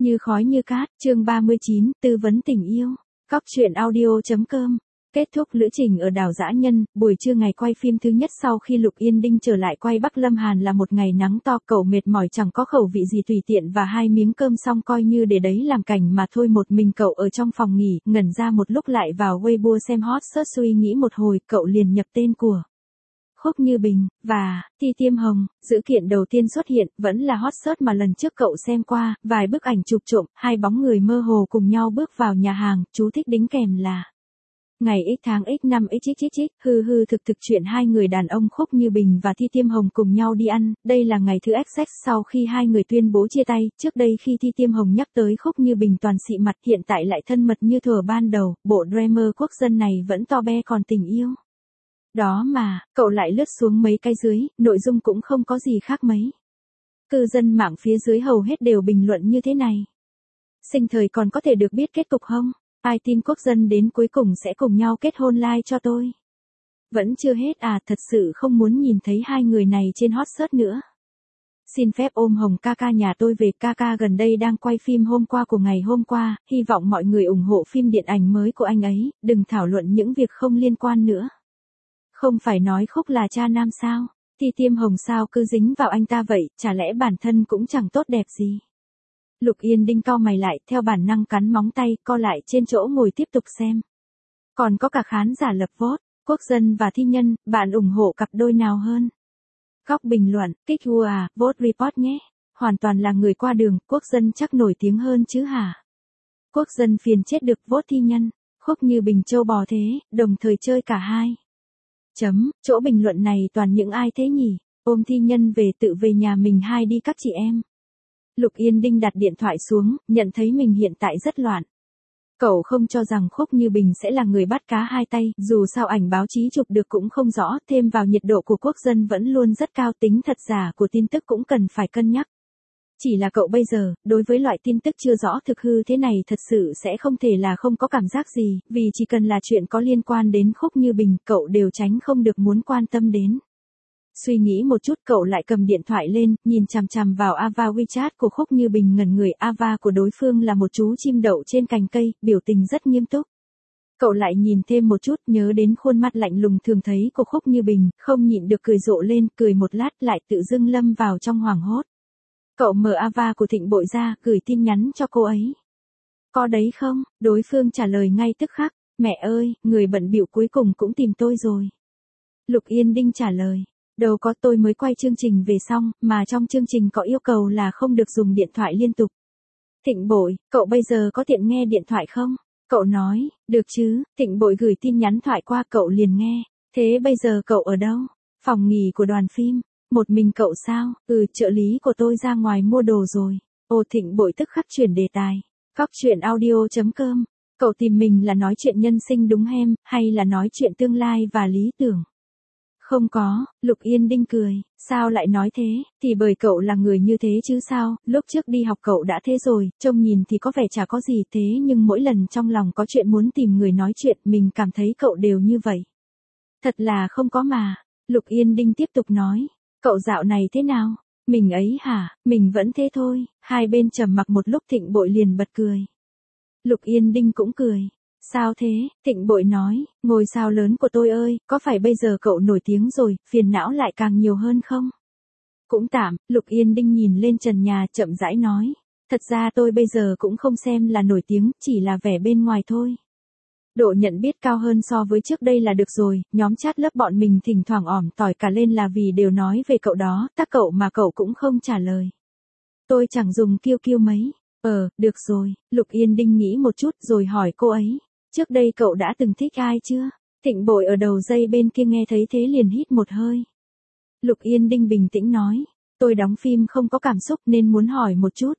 Như khói như cát, chương 39, tư vấn tình yêu. Cóc truyện audio.com. Kết thúc lữ trình ở đảo Dã Nhân, buổi trưa ngày quay phim thứ nhất sau khi Lục Yên Đinh trở lại quay Bắc Lâm Hàn là một ngày nắng to, cậu mệt mỏi chẳng có khẩu vị gì, tùy tiện và 2 miếng cơm xong coi như để đấy làm cảnh mà thôi. Một mình cậu ở trong phòng nghỉ, ngẩn ra một lúc lại vào Weibo xem hot search, suy nghĩ một hồi, cậu liền nhập tên của Khúc Như Bình và Ti Tiêm Hồng. Dữ kiện đầu tiên xuất hiện vẫn là hot search mà lần trước cậu xem qua, vài bức ảnh chụp trộm, 2 bóng người mơ hồ cùng nhau bước vào nhà hàng, chú thích đính kèm là ngày X tháng X năm XXX, thực chuyện 2 người đàn ông Khúc Như Bình và Ti Tiêm Hồng cùng nhau đi ăn. Đây là ngày thứ XX sau khi 2 người tuyên bố chia tay. Trước đây khi Ti Tiêm Hồng nhắc tới Khúc Như Bình toàn xị mặt, hiện tại lại thân mật như thuở ban đầu. Bộ drama quốc dân này vẫn to be còn tình yêu đó mà. Cậu lại lướt xuống mấy cái dưới, nội dung cũng không có gì khác mấy. Cư dân mạng phía dưới hầu hết đều bình luận như thế này: sinh thời còn có thể được biết kết cục không? Ai tin quốc dân đến cuối cùng sẽ cùng nhau kết hôn, like cho tôi. Vẫn chưa hết à, thật sự không muốn nhìn thấy 2 người này trên hot search nữa. Xin phép ôm Hồng ca ca nhà tôi về, ca ca gần đây đang quay phim hôm qua của ngày hôm qua, hy vọng mọi người ủng hộ phim điện ảnh mới của anh ấy, đừng thảo luận những việc không liên quan nữa. Không phải nói Khúc là cha nam sao? Ti Tiêm Hồng sao cứ dính vào anh ta vậy, chả lẽ bản thân cũng chẳng tốt đẹp gì? Lục Yên Đinh cau mày lại, theo bản năng cắn móng tay, co lại trên chỗ ngồi tiếp tục xem. Còn có cả khán giả lập vote, quốc dân và thi nhân, bạn ủng hộ cặp đôi nào hơn? Góc bình luận, kích vua à, vote report nhé. Hoàn toàn là người qua đường, quốc dân chắc nổi tiếng hơn chứ hả? Quốc dân phiền chết được, vote thi nhân. Khúc Như Bình trâu bò thế, đồng thời chơi cả hai. Chỗ bình luận này toàn những ai thế nhỉ? Ôm thi nhân về, tự về nhà mình hai đi các chị em. Lục Yên Đinh đặt điện thoại xuống, nhận thấy mình hiện tại rất loạn. Cậu không cho rằng Khúc Như Bình sẽ là người bắt cá hai tay, dù sao ảnh báo chí chụp được cũng không rõ, thêm vào nhiệt độ của quốc dân vẫn luôn rất cao, tính thật giả của tin tức cũng cần phải cân nhắc. Chỉ là cậu bây giờ, đối với loại tin tức chưa rõ thực hư thế này thật sự sẽ không thể là không có cảm giác gì, vì chỉ cần là chuyện có liên quan đến Khúc Như Bình, cậu đều tránh không được muốn quan tâm đến. Suy nghĩ một chút, cậu lại cầm điện thoại lên, nhìn chằm chằm vào ava WeChat của Khúc Như Bình, ngẩn người. Ava của đối phương là một chú chim đậu trên cành cây, biểu tình rất nghiêm túc. Cậu lại nhìn thêm một chút, nhớ đến khuôn mặt lạnh lùng thường thấy của Khúc Như Bình, không nhịn được cười rộ lên, cười một lát lại tự dưng lâm vào trong hoảng hốt. Cậu mở ava của Thịnh Bội ra, gửi tin nhắn cho cô ấy. Có đấy không? Đối phương trả lời ngay tức khắc: mẹ ơi, người bận bịu cuối cùng cũng tìm tôi rồi. Lục Yên Đinh trả lời: đâu có, tôi mới quay chương trình về xong, mà trong chương trình có yêu cầu là không được dùng điện thoại liên tục. Thịnh Bội, cậu bây giờ có tiện nghe điện thoại không? Cậu nói: được chứ. Thịnh Bội gửi tin nhắn thoại qua, cậu liền nghe. Thế bây giờ cậu ở đâu? Phòng nghỉ của đoàn phim. Một mình cậu sao? Trợ lý của tôi ra ngoài mua đồ rồi. Ồ, Thịnh Bội tức khắc chuyển đề tài. Cóc truyện audio.com. Cậu tìm mình là nói chuyện nhân sinh đúng hem, hay là nói chuyện tương lai và lý tưởng? Không có. Lục Yên Đinh cười. Sao lại nói thế? Thì bởi cậu là người như thế chứ sao, lúc trước đi học cậu đã thế rồi, trông nhìn thì có vẻ chả có gì, thế nhưng mỗi lần trong lòng có chuyện muốn tìm người nói chuyện, mình cảm thấy cậu đều như vậy. Thật là không có mà. Lục Yên Đinh tiếp tục nói. Cậu dạo này thế nào? Mình ấy hả? Mình vẫn thế thôi. Hai bên trầm mặc một lúc, Thịnh Bội liền bật cười. Lục Yên Đinh cũng cười. Sao thế? Thịnh Bội nói, ngôi sao lớn của tôi ơi, có phải bây giờ cậu nổi tiếng rồi, phiền não lại càng nhiều hơn không? Cũng tạm. Lục Yên Đinh nhìn lên trần nhà, chậm rãi nói. Thật ra tôi bây giờ cũng không xem là nổi tiếng, chỉ là vẻ bên ngoài thôi. Độ nhận biết cao hơn so với trước đây là được rồi, nhóm chat lớp bọn mình thỉnh thoảng ỏm tỏi cả lên là vì đều nói về cậu đó, tác cậu mà cậu cũng không trả lời. Tôi chẳng dùng QQ mấy. Được rồi. Lục Yên Đinh nghĩ một chút rồi hỏi cô ấy. Trước đây cậu đã từng thích ai chưa? Thịnh Bội ở đầu dây bên kia nghe thấy thế liền hít một hơi. Lục Yên Đinh bình tĩnh nói. Tôi đóng phim không có cảm xúc nên muốn hỏi một chút.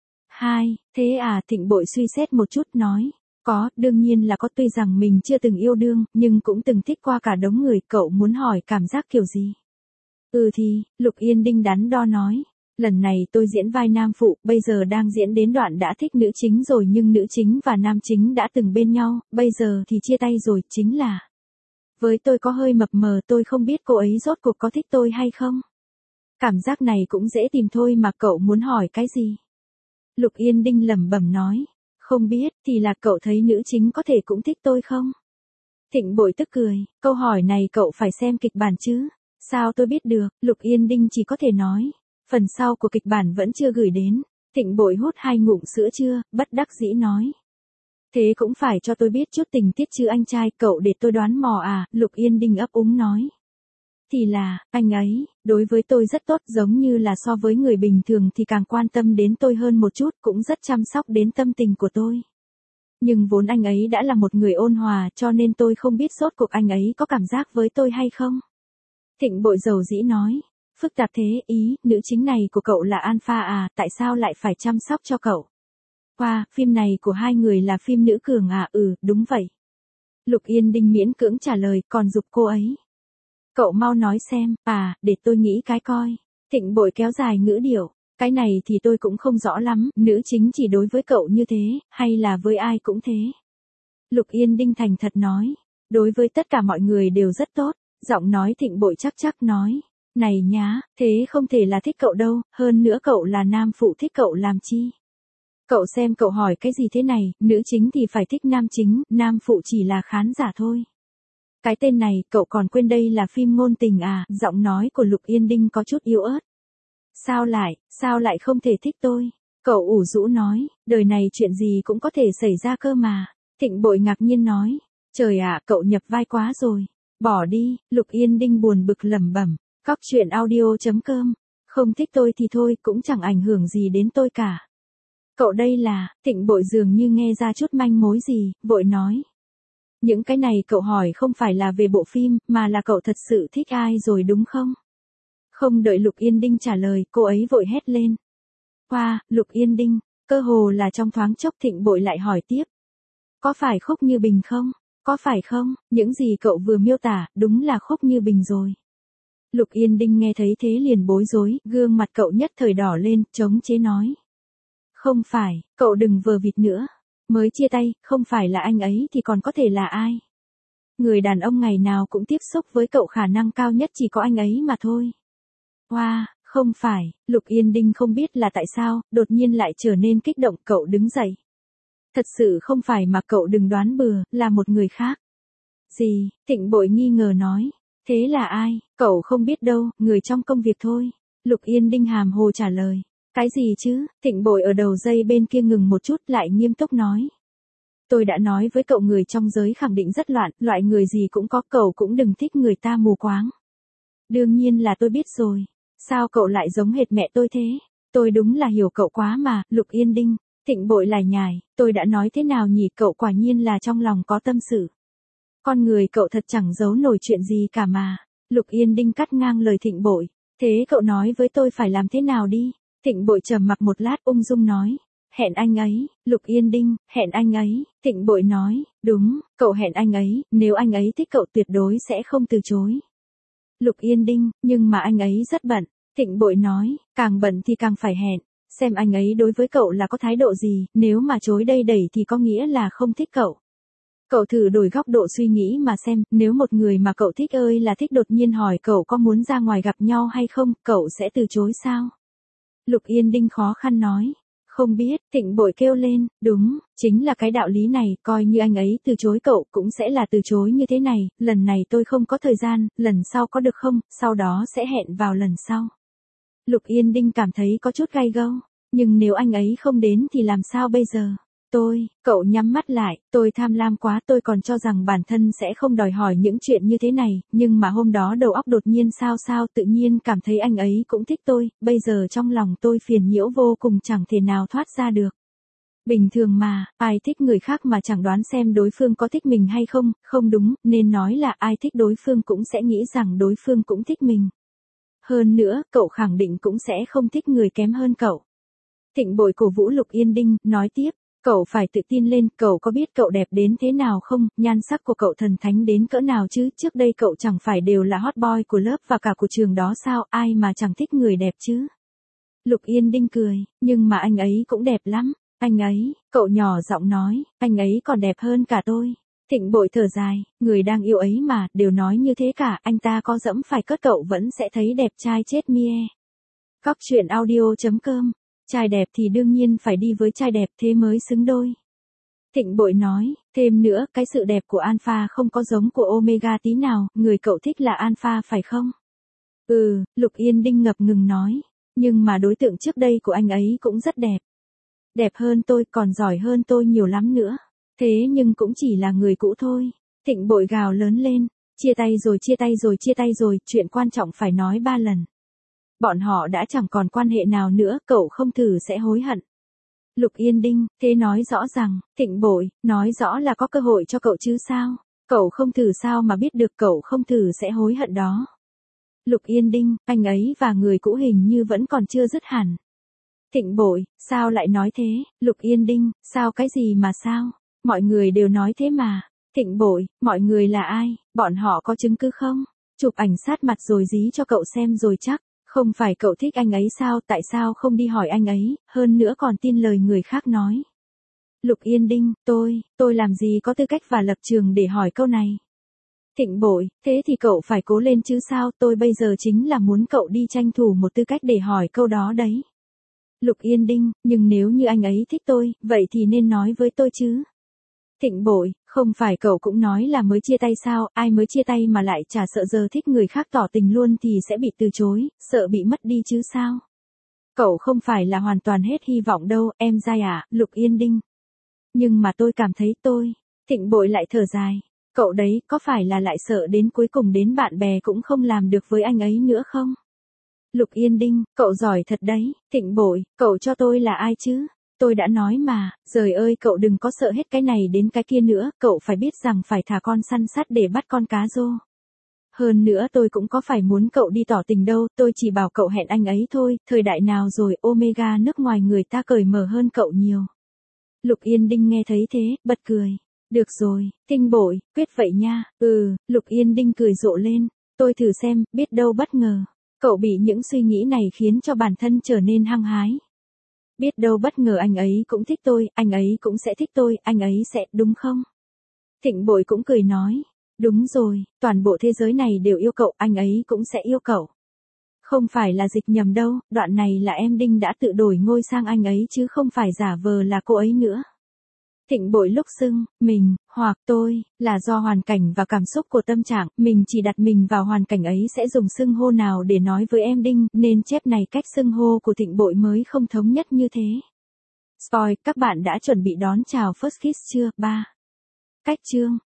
Thế à? Thịnh Bội suy xét một chút nói. Có, đương nhiên là có, tuy rằng mình chưa từng yêu đương, nhưng cũng từng thích qua cả đống người, cậu muốn hỏi cảm giác kiểu gì? Thì, Lục Yên Đinh đắn đo nói. Lần này tôi diễn vai nam phụ, bây giờ đang diễn đến đoạn đã thích nữ chính rồi, nhưng nữ chính và nam chính đã từng bên nhau, bây giờ thì chia tay rồi, chính là với tôi có hơi mập mờ, tôi không biết cô ấy rốt cuộc có thích tôi hay không. Cảm giác này cũng dễ tìm thôi mà, cậu muốn hỏi cái gì? Lục Yên Đinh lẩm bẩm nói. Không biết, thì là cậu thấy nữ chính có thể cũng thích tôi không? Thịnh Bội tức cười, câu hỏi này cậu phải xem kịch bản chứ. Sao tôi biết được, Lục Yên Đinh chỉ có thể nói. Phần sau của kịch bản vẫn chưa gửi đến. Thịnh Bội hút 2 ngụm sữa chưa, bất đắc dĩ nói. Thế cũng phải cho tôi biết chút tình tiết chứ anh trai, cậu để tôi đoán mò à, Lục Yên Đinh ấp úng nói. Thì là, anh ấy, đối với tôi rất tốt, giống như là so với người bình thường thì càng quan tâm đến tôi hơn một chút, cũng rất chăm sóc đến tâm tình của tôi. Nhưng vốn anh ấy đã là một người ôn hòa, cho nên tôi không biết rốt cuộc anh ấy có cảm giác với tôi hay không. Thịnh Bội dầu dĩ nói. Phức tạp thế, ý, nữ chính này của cậu là alpha à, tại sao lại phải chăm sóc cho cậu? Wow, phim này của hai người là phim nữ cường à, đúng vậy. Lục Yên Đinh miễn cưỡng trả lời, còn giục cô ấy. Cậu mau nói xem, để tôi nghĩ cái coi. Thịnh Bội kéo dài ngữ điệu, cái này thì tôi cũng không rõ lắm, nữ chính chỉ đối với cậu như thế, hay là với ai cũng thế. Lục Yên Đinh thành thật nói, đối với tất cả mọi người đều rất tốt, giọng nói Thịnh Bội chắc nói. Này nhá, thế không thể là thích cậu đâu, hơn nữa cậu là nam phụ thích cậu làm chi? Cậu xem cậu hỏi cái gì thế này, nữ chính thì phải thích nam chính, nam phụ chỉ là khán giả thôi. Cái tên này, cậu còn quên đây là phim ngôn tình à, giọng nói của Lục Yên Đinh có chút yếu ớt. Sao lại không thể thích tôi? Cậu ủ rũ nói, đời này chuyện gì cũng có thể xảy ra cơ mà. Thịnh Bội ngạc nhiên nói, trời ạ, cậu nhập vai quá rồi. Bỏ đi, Lục Yên Đinh buồn bực lẩm bẩm. Cóc truyện audio.com. Không thích tôi thì thôi, cũng chẳng ảnh hưởng gì đến tôi cả. Cậu đây là, Thịnh Bội dường như nghe ra chút manh mối gì, vội nói. Những cái này cậu hỏi không phải là về bộ phim, mà là cậu thật sự thích ai rồi đúng không? Không đợi Lục Yên Đinh trả lời, cô ấy vội hét lên. Wow, Lục Yên Đinh, cơ hồ là trong thoáng chốc Thịnh Bội lại hỏi tiếp. Có phải Khúc Như Bình không? Có phải không, những gì cậu vừa miêu tả, đúng là Khúc Như Bình rồi. Lục Yên Đinh nghe thấy thế liền bối rối, gương mặt cậu nhất thời đỏ lên, chống chế nói. Không phải, cậu đừng vờ vịt nữa. Mới chia tay, không phải là anh ấy thì còn có thể là ai? Người đàn ông ngày nào cũng tiếp xúc với cậu khả năng cao nhất chỉ có anh ấy mà thôi. Wow, không phải, Lục Yên Đinh không biết là tại sao, đột nhiên lại trở nên kích động, cậu đứng dậy. Thật sự không phải mà cậu đừng đoán bừa, là một người khác. Gì, Thịnh Bội nghi ngờ nói. Thế là ai, cậu không biết đâu, người trong công việc thôi. Lục Yên Đinh hàm hồ trả lời. Cái gì chứ, Thịnh Bội ở đầu dây bên kia ngừng một chút lại nghiêm túc nói. Tôi đã nói với cậu người trong giới khẳng định rất loạn, loại người gì cũng có, cậu cũng đừng thích người ta mù quáng. Đương nhiên là tôi biết rồi. Sao cậu lại giống hệt mẹ tôi thế? Tôi đúng là hiểu cậu quá mà, Lục Yên Đinh. Thịnh Bội lải nhải, tôi đã nói thế nào nhỉ, cậu quả nhiên là trong lòng có tâm sự. Con người cậu thật chẳng giấu nổi chuyện gì cả mà. Lục Yên Đinh cắt ngang lời Thịnh Bội. Thế cậu nói với tôi phải làm thế nào đi? Thịnh Bội trầm mặc một lát ung dung nói. Hẹn anh ấy, Lục Yên Đinh, hẹn anh ấy. Thịnh Bội nói, đúng, cậu hẹn anh ấy, nếu anh ấy thích cậu tuyệt đối sẽ không từ chối. Lục Yên Đinh, nhưng mà anh ấy rất bận. Thịnh Bội nói, càng bận thì càng phải hẹn. Xem anh ấy đối với cậu là có thái độ gì, nếu mà chối đây đẩy thì có nghĩa là không thích cậu. Cậu thử đổi góc độ suy nghĩ mà xem, nếu một người mà cậu thích ơi là thích đột nhiên hỏi cậu có muốn ra ngoài gặp nhau hay không, cậu sẽ từ chối sao? Lục Yên Đinh khó khăn nói. Không biết, Thịnh Bội kêu lên, đúng, chính là cái đạo lý này, coi như anh ấy từ chối cậu cũng sẽ là từ chối như thế này, lần này tôi không có thời gian, lần sau có được không, sau đó sẽ hẹn vào lần sau. Lục Yên Đinh cảm thấy có chút gay gâu, nhưng nếu anh ấy không đến thì làm sao bây giờ? Cậu nhắm mắt lại, tôi tham lam quá, tôi còn cho rằng bản thân sẽ không đòi hỏi những chuyện như thế này, nhưng mà hôm đó đầu óc đột nhiên sao tự nhiên cảm thấy anh ấy cũng thích tôi, bây giờ trong lòng tôi phiền nhiễu vô cùng chẳng thể nào thoát ra được. Bình thường mà, ai thích người khác mà chẳng đoán xem đối phương có thích mình hay không, không đúng, nên nói là ai thích đối phương cũng sẽ nghĩ rằng đối phương cũng thích mình. Hơn nữa, cậu khẳng định cũng sẽ không thích người kém hơn cậu. Thịnh Bội cổ vũ Lục Yên Đinh, nói tiếp. Cậu phải tự tin lên, cậu có biết cậu đẹp đến thế nào không, nhan sắc của cậu thần thánh đến cỡ nào chứ, trước đây cậu chẳng phải đều là hot boy của lớp và cả của trường đó sao, ai mà chẳng thích người đẹp chứ. Lục Yên Đinh cười, nhưng mà anh ấy cũng đẹp lắm, anh ấy, cậu nhỏ giọng nói, anh ấy còn đẹp hơn cả tôi. Thịnh Bội thở dài, người đang yêu ấy mà, đều nói như thế cả, anh ta có dẫm phải cất cậu vẫn sẽ thấy đẹp trai chết mie. Cóc truyện audio.com Trai đẹp thì đương nhiên phải đi với trai đẹp thế mới xứng đôi. Thịnh Bội nói, thêm nữa, cái sự đẹp của Alpha không có giống của Omega tí nào, người cậu thích là Alpha phải không? Ừ, Lục Yên Đinh ngập ngừng nói, nhưng mà đối tượng trước đây của anh ấy cũng rất đẹp. Đẹp hơn tôi, còn giỏi hơn tôi nhiều lắm nữa. Thế nhưng cũng chỉ là người cũ thôi. Thịnh Bội gào lớn lên, chia tay rồi, chia tay rồi, chia tay rồi, chuyện quan trọng phải nói 3 lần. Bọn họ đã chẳng còn quan hệ nào nữa, cậu không thử sẽ hối hận. Lục Yên Đinh, thế nói rõ rằng, Thịnh Bội, nói rõ là có cơ hội cho cậu chứ sao? Cậu không thử sao mà biết được, cậu không thử sẽ hối hận đó. Lục Yên Đinh, anh ấy và người cũ hình như vẫn còn chưa dứt hẳn. Thịnh Bội, sao lại nói thế? Lục Yên Đinh, sao cái gì mà sao? Mọi người đều nói thế mà. Thịnh Bội, mọi người là ai? Bọn họ có chứng cứ không? Chụp ảnh sát mặt rồi dí cho cậu xem rồi chắc. Không phải cậu thích anh ấy sao? Tại sao không đi hỏi anh ấy, hơn nữa còn tin lời người khác nói. Lục Yên Đinh, tôi làm gì có tư cách và lập trường để hỏi câu này? Thịnh Bội, thế thì cậu phải cố lên chứ sao? Tôi bây giờ chính là muốn cậu đi tranh thủ một tư cách để hỏi câu đó đấy. Lục Yên Đinh, nhưng nếu như anh ấy thích tôi, vậy thì nên nói với tôi chứ. Thịnh Bội, không phải cậu cũng nói là mới chia tay sao, ai mới chia tay mà lại chả sợ giờ thích người khác tỏ tình luôn thì sẽ bị từ chối, sợ bị mất đi chứ sao. Cậu không phải là hoàn toàn hết hy vọng đâu, em dai à, Lục Yên Đinh. Nhưng mà tôi cảm thấy Thịnh Bội lại thở dài. Cậu đấy, có phải là lại sợ đến cuối cùng đến bạn bè cũng không làm được với anh ấy nữa không? Lục Yên Đinh, cậu giỏi thật đấy. Thịnh Bội, cậu cho tôi là ai chứ? Tôi đã nói mà, giời ơi cậu đừng có sợ hết cái này đến cái kia nữa, cậu phải biết rằng phải thả con săn sắt để bắt con cá rô. Hơn nữa tôi cũng có phải muốn cậu đi tỏ tình đâu, tôi chỉ bảo cậu hẹn anh ấy thôi, thời đại nào rồi, Omega nước ngoài người ta cởi mở hơn cậu nhiều. Lục Yên Đinh nghe thấy thế, bật cười. Được rồi, Thịnh Bội, quyết vậy nha. Lục Yên Đinh cười rộ lên. Tôi thử xem, biết đâu bất ngờ. Cậu bị những suy nghĩ này khiến cho bản thân trở nên hăng hái. Biết đâu bất ngờ anh ấy cũng thích tôi, anh ấy cũng sẽ thích tôi, anh ấy sẽ, đúng không? Thịnh Bội cũng cười nói. Đúng rồi, toàn bộ thế giới này đều yêu cậu, anh ấy cũng sẽ yêu cậu. Không phải là dịch nhầm đâu, đoạn này là em Đinh đã tự đổi ngôi sang anh ấy chứ không phải giả vờ là cô ấy nữa. Thịnh Bội lúc xưng, mình, hoặc tôi, là do hoàn cảnh và cảm xúc của tâm trạng, mình chỉ đặt mình vào hoàn cảnh ấy sẽ dùng xưng hô nào để nói với em Đinh, nên chép này cách xưng hô của Thịnh Bội mới không thống nhất như thế. Spoil, các bạn đã chuẩn bị đón chào First Kiss chưa? 3. Cách chương